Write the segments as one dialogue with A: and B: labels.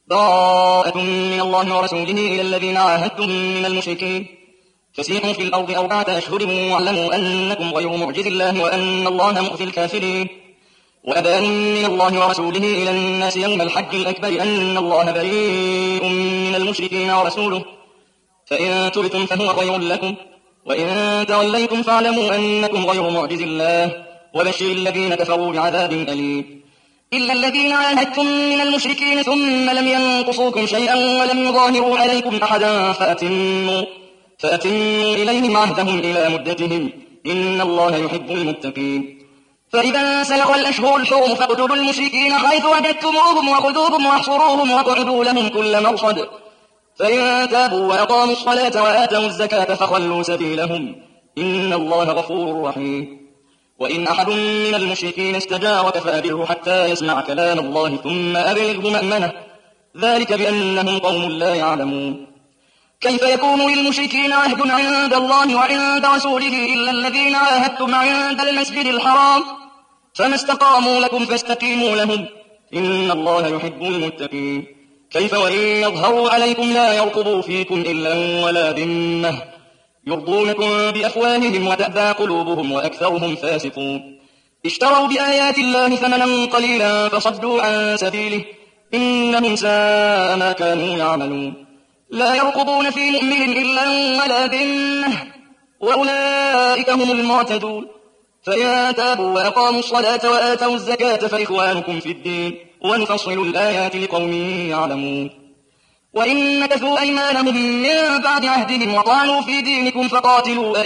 A: براءة من الله ورسوله إلى الذين عاهدتم من المشركين فسيحوا في الأرض 4 أشهر واعلموا أنكم غير معجز الله وأن الله مخزي الكافرين وأذان من الله ورسوله إلى الناس يوم الحج الأكبر أن الله بريء من المشركين ورسوله فإن تبتم فهو خير لكم وإن توليتم فاعلموا أنكم غير معجز الله وبشر الذين كفروا بعذاب أليم إلا الذين عاهدتم من المشركين ثم لم ينقصوكم شيئا ولم يظاهروا عليكم أحدا فأتموا إليهم عهدهم إلى مدتهم إن الله يحب المتقين فإذا سلخ الأشهر الحرم فاقتلوا المشركين حيث وجدتموهم وخذوهم واحصروهم واقعدوا لهم كل مرصد فإن تابوا وأقاموا الصلاة وآتوا الزكاة فخلوا سبيلهم إن الله غفور رحيم وإن أحد من المشركين استجارك فأجره حتى يسمع كلام الله ثم أبلغه مأمنه ذلك بأنهم قوم لا يعلمون كيف يكون للمشركين عهد عند الله وعند رسوله إلا الذين عاهدتم عند المسجد الحرام فما استقاموا لكم فاستقيموا لهم إن الله يحب المتقين كيف وإن يظهروا عليكم لا يرقبوا فيكم إلا ولا ذمة يرضونكم بأفواههم وتأبى قلوبهم وأكثرهم فاسقون اشتروا بآيات الله ثمنا قليلا فصدوا عن سبيله إنهم ساء ما كانوا يعملون لا يرقبون في مؤمن إلا ولا ذمة وأولئك هم المعتدون فإن تابوا وأقاموا الصلاة وآتوا الزكاة فإخوانكم في الدين ونفصل الآيات لقوم يعلمون وإن نكثوا أيمانهم من بعد عهدهم وطعنوا في دينكم فقاتلوا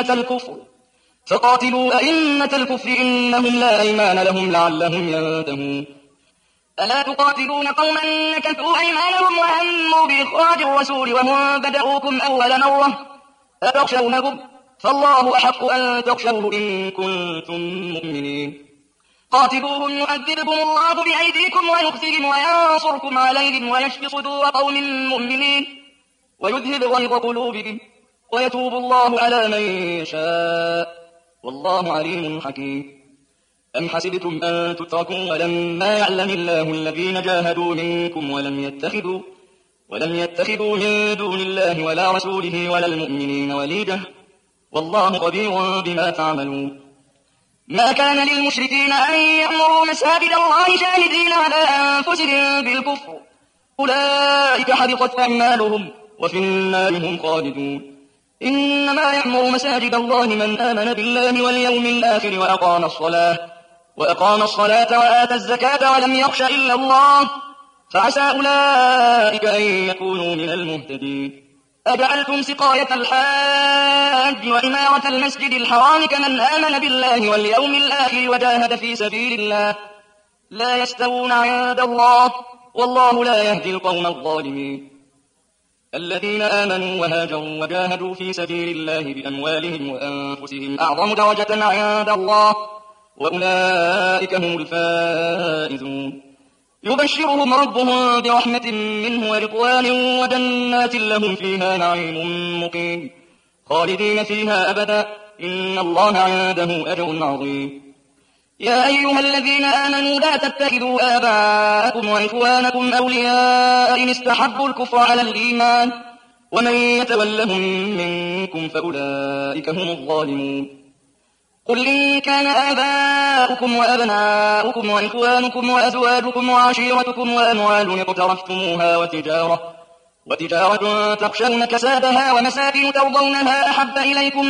A: أئمة الكفر إنهم لا أيمان لهم لعلهم ينتهون ألا تقاتلون قوما نكثوا أيمانهم وهموا بإخراج الرسول وهم بدأوكم أول مرة أتخشونهم فالله أحق أن تخشوه إن كنتم مؤمنين قاتلوهم يؤذبكم الله بأيديكم ويخزيهم وينصركم عليهم ويشفي صدور قوم مؤمنين ويذهب غيظ قلوبهم ويتوب الله على من يشاء والله عليم حكيم أم حسبتم أن تتركوا ولما يعلم الله الذين جاهدوا منكم ولم يتخذوا من دون الله ولا رسوله ولا المؤمنين وليجة والله خبير بما تعملون ما كان للمشركين أن يأمروا مساجد الله شاهدين على أنفسهم بالكفر أولئك حبطت أعمالهم وفي النار هم خالدون إنما يأمر مساجد الله من آمن بالله واليوم الآخر وأقام الصلاة وآتى الزكاة ولم يخش إلا الله فعسى أولئك أن يكونوا من المهتدين أجعلتم سقاية الحاج وإمارة المسجد الحرام كمن آمن بالله واليوم الآخر وجاهد في سبيل الله لا يستوون عند الله والله لا يهدي القوم الظالمين الذين آمنوا وهاجروا وجاهدوا في سبيل الله بأموالهم وأنفسهم أعظم درجة عند الله وأولئك هم الفائزون يبشرهم ربهم برحمة منه ورضوان وجنات لهم فيها نعيم مقيم خالدين فيها أبدا إن الله عنده أجر عظيم يا أيها الذين آمنوا لا تتخذوا آباءكم وإخوانكم أولياء إن استحبوا الكفر على الإيمان ومن يتولهم منكم فأولئك هم الظالمون قل إن كان آباؤكم وأبناؤكم وإخوانكم وأزواجكم وعشيرتكم وأموال اقترفتموها وتجارة تخشون كسادها ومساكن ترضونها أحب إليكم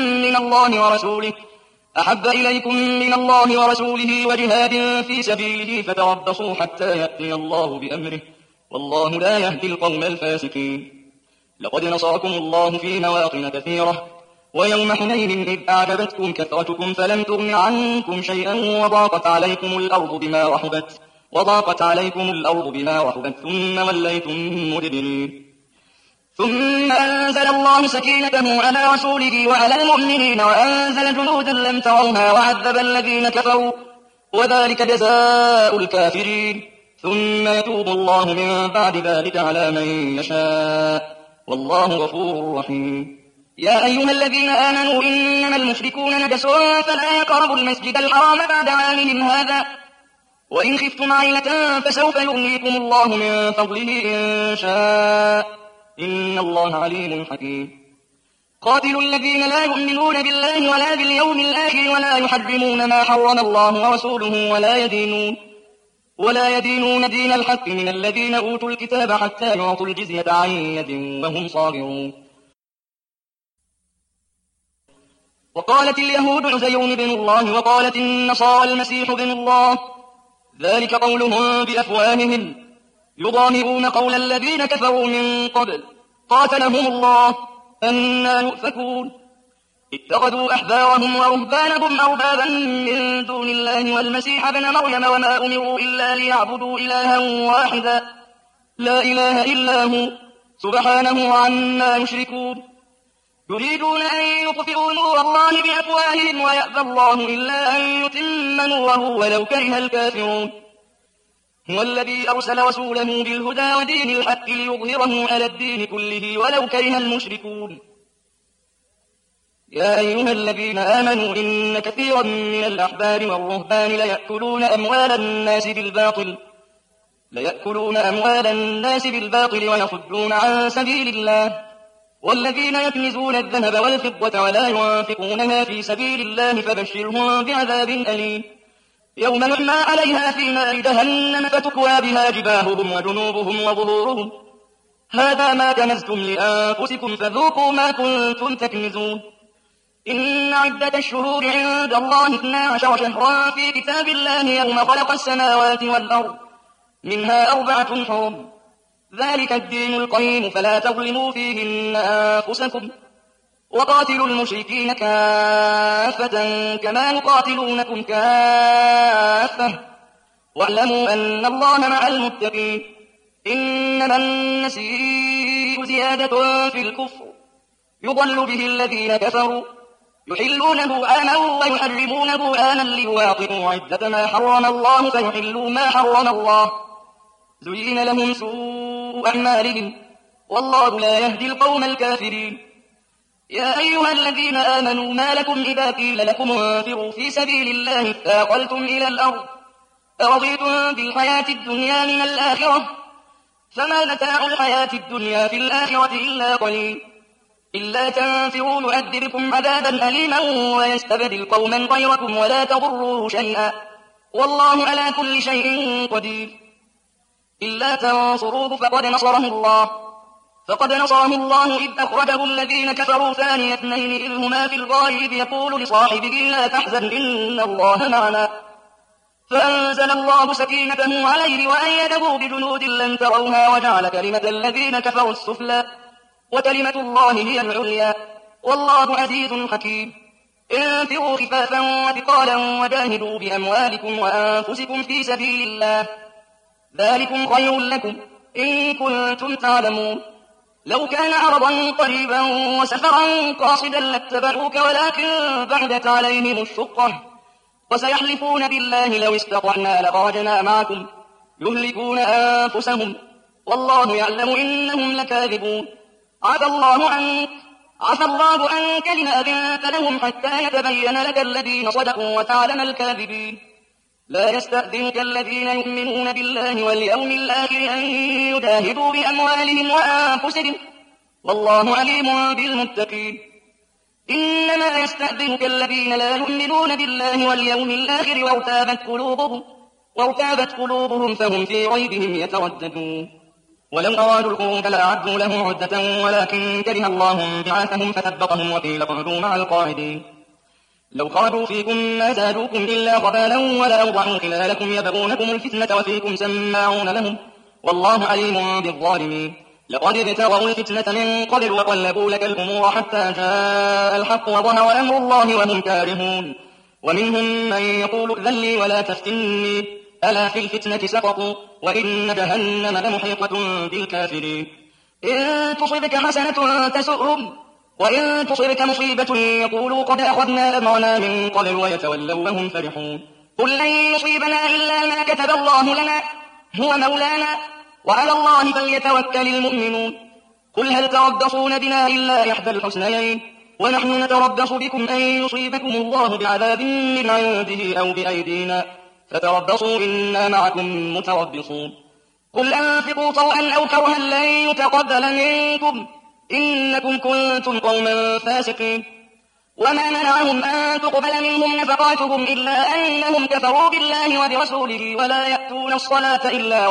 A: من الله ورسوله وجهاد في سبيله فتربصوا حتى يأتي الله بأمره والله لا يهدي القوم الفاسقين لقد نصركم الله في مواطن كثيرة ويوم حنين إذ أعجبتكم كثرتكم فلم تغن عنكم شيئا وضاقت عليكم الأرض بما رحبت ثم وليتم مدبرين ثم أنزل الله سكينته على رسوله وعلى المؤمنين وأنزل جنودا لم تروها وعذب الذين كفروا وذلك جزاء الكافرين ثم يتوب الله من بعد ذلك على من يشاء والله غفور رحيم يا أيها الذين آمنوا إنما المشركون نجس فلا يقربوا المسجد الحرام بعد عامهم هذا وإن خفتم عيلة فسوف يغنيكم الله من فضله إن شاء إن الله عليم حكيم قاتلوا الذين لا يؤمنون بالله ولا باليوم الآخر ولا يحرمون ما حرم الله ورسوله ولا يدينون دين الحق من الذين أوتوا الكتاب حتى يعطوا الجزية عن يد وهم صاغرون وقالت اليهود عزير بن الله وقالت النصارى المسيح بن الله ذلك قولهم بأفواههم يضاهئون قول الذين كفروا من قبل قاتلهم الله أنى يؤفكون اتخذوا أحبارهم ورهبانهم أربابا من دون الله والمسيح ابن مريم وما أمروا إلا ليعبدوا إلها واحدا لا إله إلا هو سبحانه عما يشركون يريدون أن يطفئوا نور الله بأفواههم ويأبى الله إلا أن يتم نوره ولو كره الكافرون هو الذي أرسل رسوله بالهدى ودين الحق ليظهره على الدين كله ولو كره المشركون يا أيها الذين آمنوا إن كثيرا من الأحبار والرهبان ليأكلون أموال الناس بالباطل ويصدون عن سبيل الله والذين يكنزون الذهب والفضة ولا ينفقونها في سبيل الله فبشرهم بعذاب أليم يوم يحمى عليها في نار جهنم فتكوى بها جباههم وجنوبهم وظهورهم هذا ما كنزتم لأنفسكم فذوقوا ما كنتم تكنزون إن عدة الشهور عند الله 12 شهرا في كتاب الله يوم خلق السماوات والأرض منها 4 حرم ذلك الدين القيم فلا تظلموا فيهن أنفسكم وقاتلوا المشركين كافة كما يقاتلونكم كافة واعلموا أن الله مع المتقين إنما النسيء زيادة في الكفر يضل به الذين كفروا يحلونه آنا ويحرمونه آنا ليواطئوا عدة ما حرم الله فيحلوا ما حرم الله زين لهم سوء أعمالهم والله لا يهدي القوم الكافرين يا أيها الذين آمنوا ما لكم إذا قيل لكم انفروا في سبيل الله اثاقلتم إلى الأرض أرضيتم بالحياة الدنيا من الآخرة فما متاع الحياة الدنيا في الآخرة إلا قليل إلا تنفروا يعذبكم عذابا أليما ويستبدل قوما غيركم ولا تضروه شيئا والله على كل شيء قدير إلا تنصروه فقد نصره الله إذ أخرجه الذين كفروا ثاني اثنين إذ هما في الغار إذ يقول لصاحبه لا تحزن إن الله معنا فأنزل الله سكينته عليه وأيده بجنود لم تروها وجعل كلمة الذين كفروا السفلى وكلمة الله هي العليا والله عزيز حكيم انفروا خفافا وثقالا وجاهدوا بأموالكم وأنفسكم في سبيل الله ذلكم خير لكم إن كنتم تعلمون لو كان عرضا قريبا وسفرا قاصدا لاتبعوك ولكن بعدت عليهم الشقة وسيحلفون بالله لو استطعنا لخرجنا معكم يهلكون أنفسهم والله يعلم إنهم لكاذبون عفى الله عنك لما أذنت لهم حتى يتبين لك الذين صدقوا وتعلم الكاذبين لا يستأذنك الذين يؤمنون بالله واليوم الآخر أن يجاهدوا بأموالهم وأنفسهم والله عليم بالمتقين إنما يستأذنك الذين لا يؤمنون بالله واليوم الآخر وارتابت قلوبهم فهم في ريبهم يترددون ولو أرادوا الخروج لأعدوا له عدة ولكن كره الله بعاثهم فثبطهم وقيل اقعدوا مع القاعدين لو خرجوا فيكم ما زادوكم إلا خبالا ولا أوضعوا خلالكم يبغونكم الفتنة وفيكم سماعون لهم والله عليم بالظالمين لقد ابتغوا الفتنة من قبل وقلبوا لك الأمور حتى جاء الحق وظهر أمر الله وهم كارهون ومنهم من يقول ائذن لي ولا تفتني ألا في الفتنة سقطوا وإن جهنم لمحيطة بالكافرين إن تصبك حسنة تسؤهم وإن تصبك مصيبة يقولوا قد أخذنا أمرنا من قبل ويتولوا وهم فرحون قل لن يصيبنا إلا ما كتب الله لنا هو مولانا وعلى الله فليتوكل المؤمنون قل هل تربصون بنا إلا إحدى الحسنيين ونحن نتربص بكم أن يصيبكم الله بعذاب من عنده أو بأيدينا فتربصوا إنا معكم متربصون قل أنفقوا طوعا أو كرها لن يتقبل منكم إنكم كنتم قوما فاسقين وما منعهم أن تقبل منهم نفقاتهم إلا أنهم كفروا بالله وبرسوله ولا يأتون الصلاة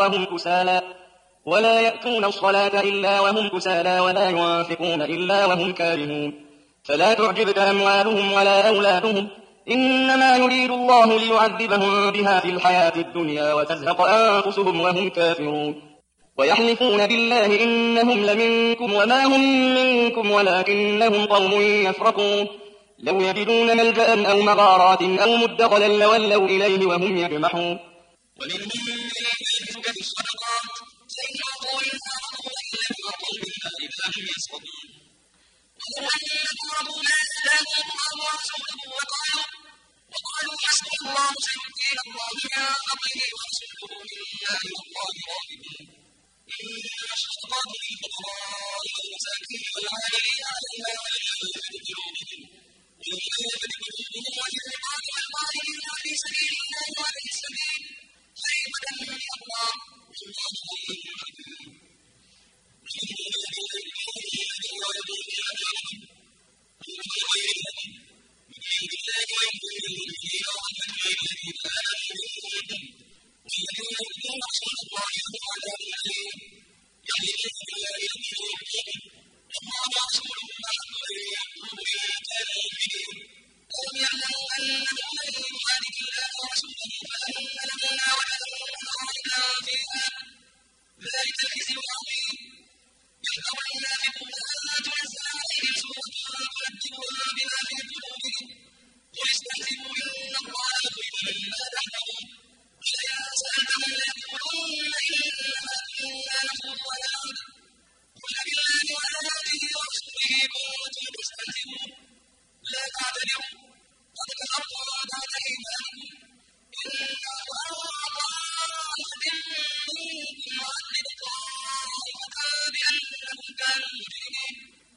A: إلا وهم كسالى ولا ينفقون إلا وهم كارهون فلا تعجبك أموالهم ولا أولادهم إنما يريد الله ليعذبهم بها في الحياة الدنيا وتزهق أنفسهم وهم كافرون ويحلفون بالله إنهم لمنكم وما هم منكم ولكنهم قوم يفرقون لو يجدون ملجأ أو مغارات أو مدخلا لولوا إليه وهم يجمحون ومنهم من يلبسك في الصدقات فإن أعطوا منها رضوا وإن لم يعطوا منها إذا هم يسقطون ولو أنهم رضوا ما آتاهم الله ورسوله وقالوا حسبنا الله سيؤتينا الله من فضله ورسوله إنا إلى الله راغبون إنما الصدقات للفقراء والمساكين والعاملين عليها والمؤلفة قلوبهم وفي الرقاب والغارمين وفي سبيل الله وابن السبيل فريضة من الله والله غني حكيم ومنهم الذين يؤمنون ويؤتون أموالهم غير الذي من عند الله ويؤمنون المؤمنين ورحمة للذين آمنوا منكم والذين يؤتون رسول الله لهم عذاب أليم يحلفون بالله لكم يؤتوكم والله ورسوله أحق أن يؤتوه إن كانوا مؤمنين ألم يعلموا أنه من يحادث الله ورسوله فأن له نار جهنم خالدا فيها ذلك الخزي العظيم يحذر المنافقون أن تنزل عليهم سورة تنبئهم بما في قلوبهم قل استهزئوا إن الله مخرج ما تحذرون ولئن سألتهم ليقولن إنما كنا نخوض ونلعب قل بالله وآياته ورسوله كنتم تستهزئون لا تعتذروا قد كفرتم بعد إيمانكم إن نعفو عن طائفة منكم نعذب طائفة بأنهم كانوا مجرمين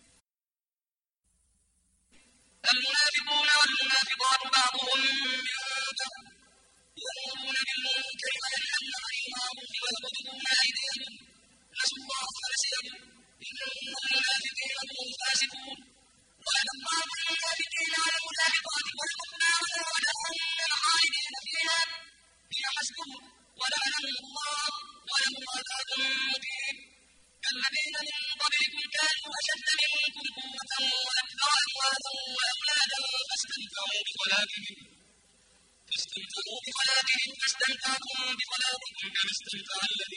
A: المنافقون والمنافقات بعضهم من بعض يأمرون بالمنكر وينهون عن المعروف ويقبضون أيديهم نسوا الله فنسيهم إن المنافقين هم الفاسقون وعد الله المنافقين على المنافقات والكفار وجهنم خالدين فيها هي حسبهم ولعنهم الله ولهم عذاب مقيم كالذين من قبلكم كانوا أشد منكم قوة وأكثر أموالا وأولادا فاستمتعوا بخلاقهم فاستمتعتم بخلاقكم كما استمتع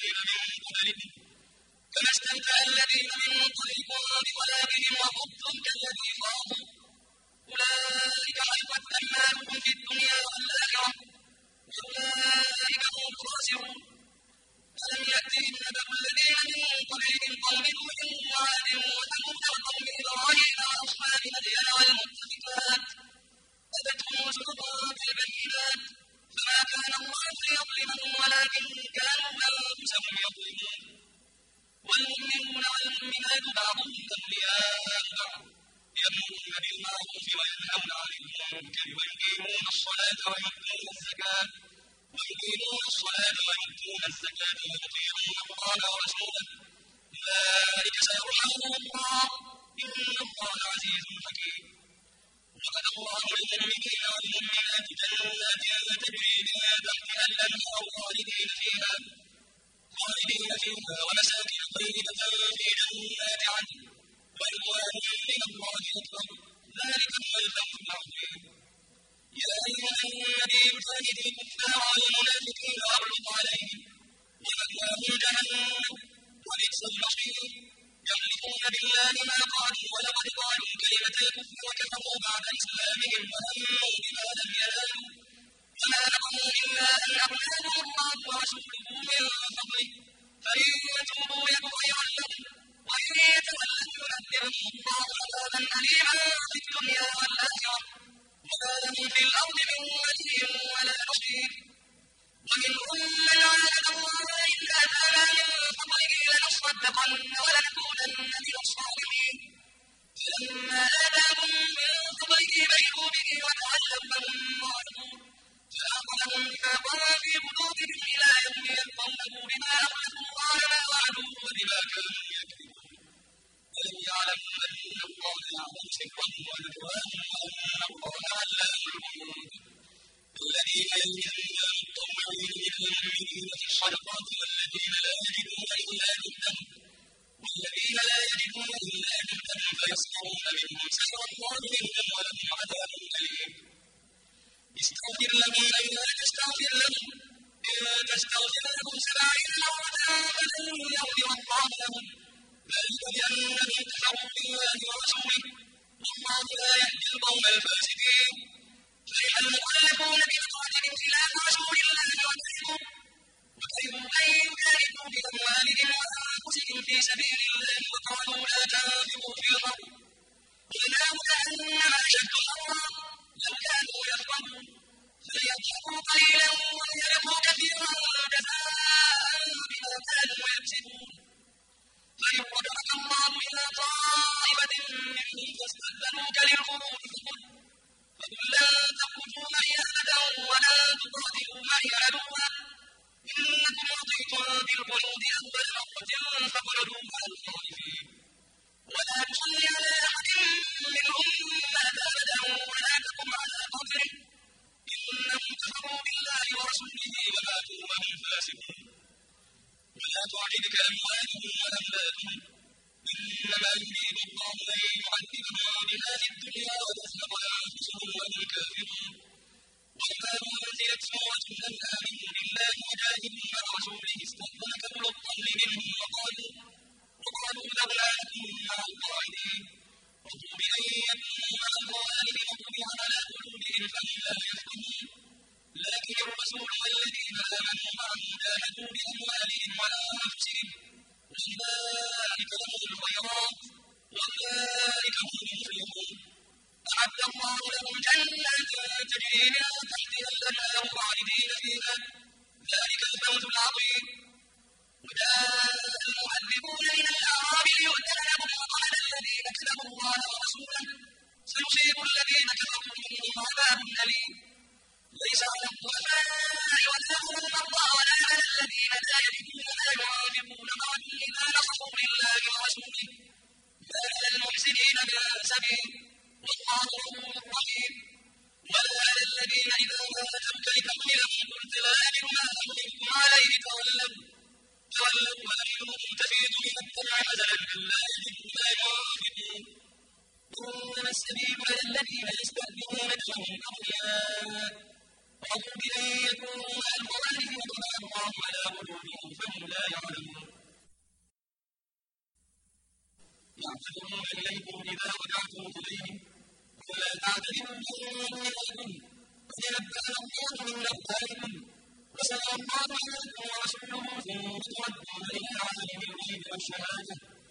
A: الذين من قبلكم بخلاقهم وخضتم كالذي خاضوا أولئك حبطت أعمالهم في الدنيا والآخرة وأولئك هم الخاسرون ألم يأتهم نبأ الذين من قبلهم قوم نوح وعاد وثمود وقوم إبراهيم وأصحاب مدين والمؤتفكات أتتهم رسلهم بالبينات فما كان الله ليظلمهم ولكن كانوا أنفسهم يظلمون والمؤمنون والمؤمنات بعضهم أولياء بعض يأمرون بالمعروف وينهون عن المنكر ويقيمون الصلاة ويؤتون الزكاة ويطيعون الله ورسوله أولئك سيرحمهم الله إن الله عزيز حكيم وعد الله المؤمنين والمؤمنات جنات تجري من تحتها الأنهار خالدين فيها ومساكن طيبة في جنات عدن ورضوان من الله أكبر ذلك هو الفوز العظيم يا أيها النبي جاهد الكفار والمنافقين واغلظ عليهم ومأواهم جهنم وبئس المصير يحلفون بالله ما قالوا ولقد قالوا كلمة الكفر وكفروا بعد إسلامهم وهموا بما لم ينالوا وما نقموا إلا أن أغناهم الله ورسوله من فضله فإن يتوبوا يك خيرا لهم وإن يتولوا يعذبهم الله عذابا أليما في الدنيا والآخرة وما لهم في الأرض من ولي ولا نصير ومنهم من عاهد الله لئن آتانا من فضله لنصدقن ولنكونن من الصالحين فلما آتاهم من فضله بخلوا به وتولوا فهم معرضون فأعقل
B: لهم نفاقا في قلوبهم إلى يوم يلقونه بما أخلفوا الله ما وعدوه وبما كانوا يكذبون ألم يعلموا أن الله يعلم سرهم ونجواهم وأن الله علام الغيوب الذين يلجأون المطوعين من المؤمنين في الصدقات والذين لا يجدون إلا جهدهم فيسخرون منهم سخر الله منهم ولهم عذاب أليم استغفر لهم أو لا تستغفر لهم إن تستغفر لهم 70 مرة فلن يغفر الله لهم ذلك بأنهم كفروا بالله ورسوله والله لا يهدي القوم الفاسقين فرح المخلفون بمقاتل خلاف رسول الله وكرهوا أن يجاهدوا بأموالهم وأنفسهم في سبيل الله وقالوا لا تنفقوا في الأرض قل نار جهنم أشد حرا لو كانوا يفقهون فليضحكوا قليلا وليبكوا كثيرا جزاء بما كانوا يكسبون فإن رجعك الله إلى طائفة منهم فاستأذنوك للخروج فقل لن تخرجوا معي أبدا ولن تقاتلوا معي عدوا إنكم رضيتم بالقعود أول مرة فاقعدوا مع الخالفين ولا تصل على أحد منهم مات أبدا ولا تقم على قبره إنهم كفروا بالله ورسوله وماتوا وهم فاسقون ولا تعجبك أموالهم وأولادهم إنما يريد الله أن يعذبهم بها في الدنيا وتزهق أنفسهم وهم كافرون وإذا أنزلت سورة أن آمنوا بالله وجاهدوا مع رسوله استأذنك أولو الطول منهم وقالوا ذرنا نكن مع القاعدين رضوا بأن يكونوا مع الخوالف وطبع على قلوبهم فهم لا يفقهون لكن الرسول والذين آمنوا معه جاهدوا بأموالهم وأنفسهم وأولئك لهم الخيرات وأولئك هم المفلحون أعد الله لهم جنات تجري من تحتها الأنهار خالدين فيها ذلك الفوز العظيم وجاء المعذبون من الأعراب ليؤذن لهم وقال الذين كذبوا الله ورسوله سيصيب الذين كفروا منهم عذاب أليم ليس على الضعفاء ولا على المرضى ولا على الذين لا يجدون ما ينفقون حرج إذا نصحوا لله ورسوله ما على المحسنين من سبيل والله غفور رحيم ولا على الذين إذا ما أتوك لتحملهم قلت لا أجد ما أحملكم عليه تولوا وأعينهم تفيض من الدمع حزنا ألا يجدوا ما ينفقون إنما السبيل على الذين يستأذنونك وهم أغنياء رضوا بأن يكونوا مع الخوالف وطبع الله على قلوبهم فهم لا يعلمون يعتذرون إليكم إذا رجعتم إليهم ولا تعتذروا إنكم إليكم قد نبأنا الله من أخباركم وسلم الله عليكم ورسوله ثم تردون إلى عالم الغيب والشهادة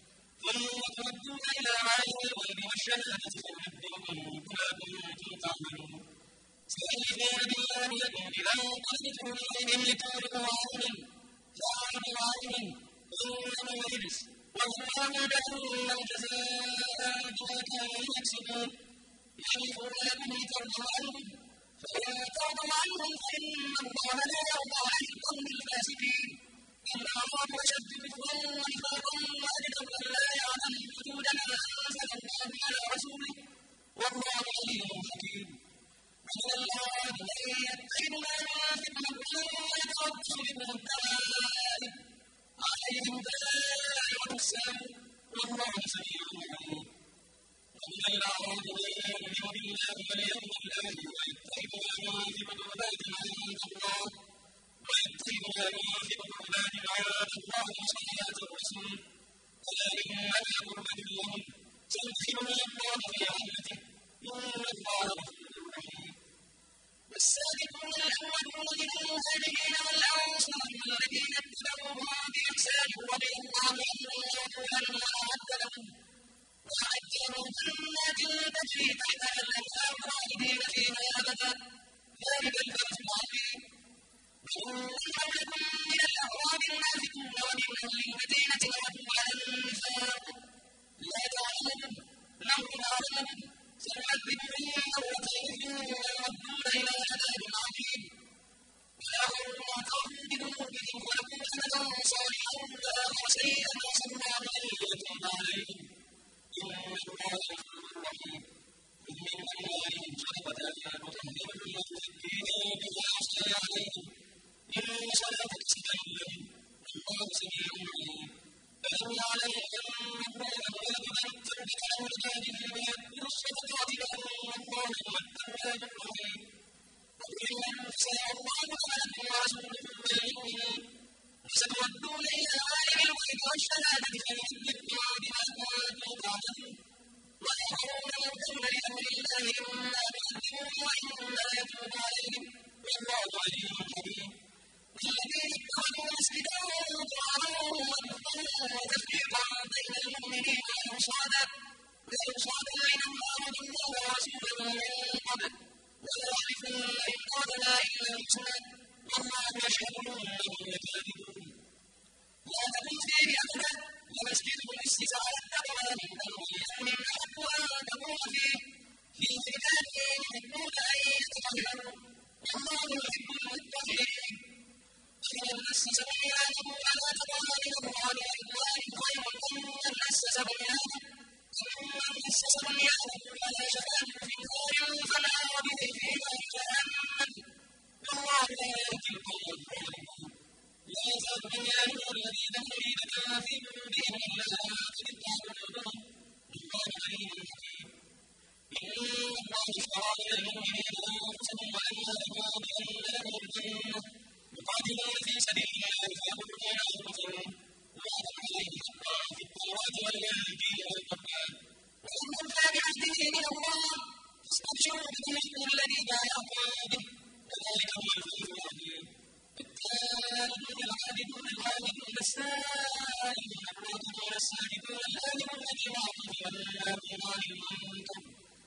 B: فينبئكم بما كنتم تعملون سيحلفون بالله لكم إذا انقلبتم إليهم لتعرضوا عنهم فأعرضوا عنهم إنهم رجس ومأواهم جهنم جزاء بما كانوا يكسبون يحلفون لكم لترضوا عنهم فإن ترضوا عنهم فإن الله لا يرضى عن القوم الفاسقين الأعراب أشد كفرا ونفاقا وأجدر أن لا يعلموا حدود ما أنزل الله على رسوله والله عليم حكيم ومن الأعراب من يتخذ ما ينفق مغرما ويتربص بكم الدوائر عليهم دائرة السوء والله سميع عليم ومن الأعراب من يؤمن بالله واليوم الآخر ويتخذ ما ينفق قربات عند الله وصلاة الرسول ألا إنها قربة لهم سيدخلهم الله في رحمته إن الله غفور رحيم والسابقون الأولون من المهاجرين والأنصار والذين اتبعوهم بإحسان رضي الله عنهم ورضوا عنه وأعد لهم جنات تجري تحتها الأنهار خالدين فيها أبدا ذلك الفوز العظيم وإن حولكم من الأعراب المنافقون ومن أهل المدينة مردوا على النفاق لا تعلمهم نحن نعلمهم سنعذبهم مرتين ثم يردون إلى عذاب عظيم سميع عليم ألم يعلموا أن الله يقبل التوبة عن عباده ويقبل الصدقات وأن الله هو التواب الرحيم وقل موسى الله خلق ورسوله والمؤمنون وستردون إلى عالم الغيب والشهادة فينبئكم بما كنتم تعملون وآخرون مرجون لأمر الله إما يعذبهم وإما يتوب عليهم والله عليم حكيم والذين اتخذوا مسجدا ضرارا وكفرا وتفريقا بين المؤمنين وإرصادا لئن أمرهم الله ورسوله من قبل وليحلفن إن أردنا إلا الحسنى والله يشهد إنهم لكاذبون لا تكن فيه أبدا ومسجد أسس على التقوى من أول يوم أحق أن تقوم فيه رجال يحبون أن يتطهروا والله يحب المتطهرين فمن أسس بنيانه على تقوى من الله ورضوان خير ممن أسس بنيانه على شفا جرف فنار به في نار جهنم والله لا يهدي القوم الظالمين لا يزال بنيانهم الذين يريدون في قلوبهم إلا أن تقطع قلوبهم والله عليم حكيم إن الله اشترى من المؤمنين أنفسهم وأموالهم بأن لهم الجنة يقاتلون في سبيل الله فيقتلون أنفسهم وعدا عليه حقا في التوراة والإنجيل والقرآن ومن أوفى بعهده من الله فاستبشروا ببيعكم الذي بايعتم به وذلك هو الفوز العظيم التائبون العابدون الحامدون السائلون الراكعون الساجدون الآمرون بالمعروف والناهون عن المنكر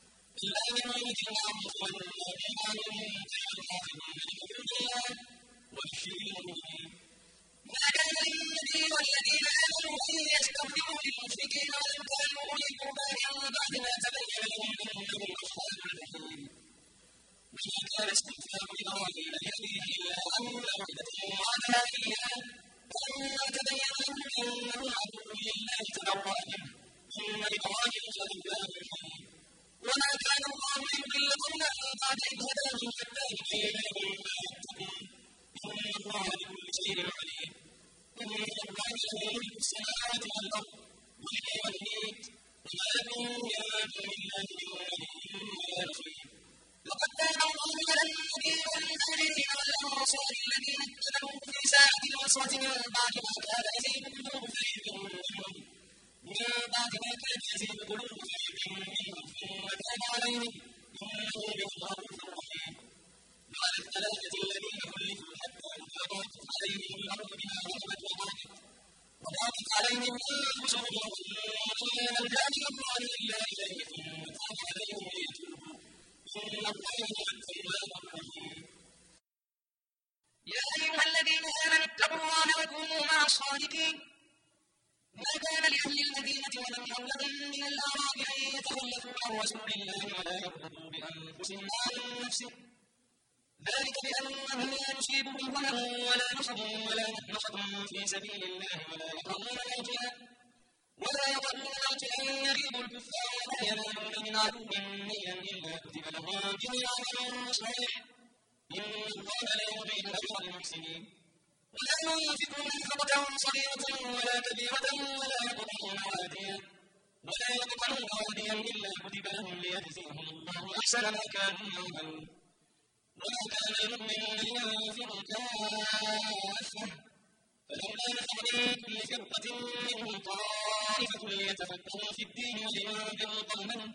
B: والناهون عن المنكر والحافظون لحدود الله وبشر المؤمنين ما كان للنبي والذين آمنوا أن يستغفروا للمشركين ولو كانوا أولي قربى من بعد ما تبين لهم أنهم أصحاب الجحيم وما كان استغفار إبراهيم لأبيه إلا عن موعدة وعدها إياه فلما تبين له أنه عدو لله تبرأ منه إن إبراهيم لأواه حليم وما كان الله ليضل قوما بعد إذ هداهم حتى يبين لهم ما يتقون إن الله بكل شيء عليم إن الله له ملك السماوات والأرض يحيي ويميت وما لكم من دون الله من ولي ولا نصير لقد تاب الله على النبي والمهاجرين والأنصار الذين اتبعوه في ساعة العسرة من بعد ما كان يزيغ قلوب فريق منهم ثم تاب عليهم إنه بهم رءوف رحيم وعلى الثلاثة الذين خلفوا حتى إذا ضاقت عليهم الأرض بما رحبت وضاقت عليهم أنفسهم وظنوا أن لا ملجأ من الله إلا إليه ثم تاب عليهم ليتوبوا إن الله هو التواب الرحيم يا أيها الذين آمنوا اتقوا الله وكونوا مع الصادقين ما كان لأهل المدينة ومن حولهم من الأعراب أن يتخلفوا عن رسول الله ولا يرغبوا بأنفسهم عن نفسه ذلك بأنهم لا يصيبهم ظمأ ولا نصب ولا نصب في سبيل الله ولا يطؤون موطئا يغيظ الكفار ولا ينالون من عدو نيلا إلا كتب لهم به عمل صالح إن الله لا يضيع أجر المحسنين ولا ينفقون نفقة صغيرة ولا كبيرة ولا يقطعون واديا إلا كتب لهم ليجزيهم الله أحسن ما كانوا يعملون وما كان المؤمنون لينفروا كافة فلولا نفر من كل فرقة منهم طائفة ليتفقهوا في الدين ولينذروا قومهم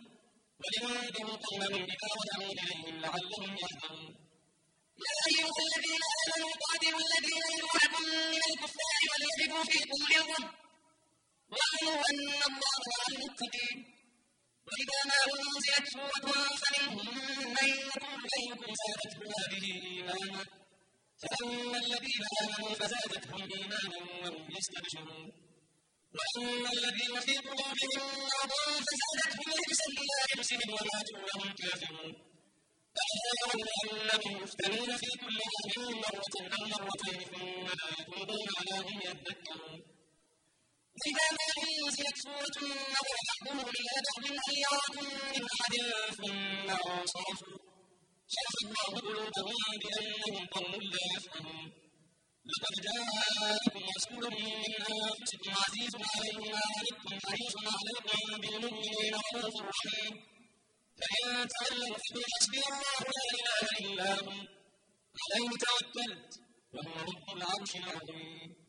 B: إذا رجعوا إليهم لعلهم يحذرون يا أيها الذين آمنوا قاتلوا الذين يلونكم من الكفار وليجدوا فيكم غلظة واعلموا أن الله مع المتقين وإذا ما أنزلت سورة فمنهم من يقول أيكم زادته هذه إيمانا فأما الذين آمنوا فزادتهم إيمانا وهم يستبشرون وأما الذين في قلوبهم مرض فزادتهم رجسا إلى رجسهم وماتوا وهم كافرون ألا يرون أنهم يفتنون في كل عام مرة أو مرتين ثم لا يتوبون ولا هم يذكرون إذا ما أنزلت سورة نظر بعضهم إلى بعض هل يراكم من أحد ثم انصرفوا شرح الله قلوبهم بأنهم قوم لا يفقهون لقد جاءكم رسول من أنفسكم عزيز عليه ما عنتم حريص عليكم بالمؤمنين رؤوف رحيم فإن تولوا فقل حسبي الله لا إله إلا هو عليه توكلت وهو رب العرش العظيم